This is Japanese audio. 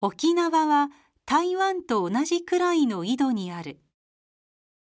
沖縄は台湾と同じくらいの緯度にある。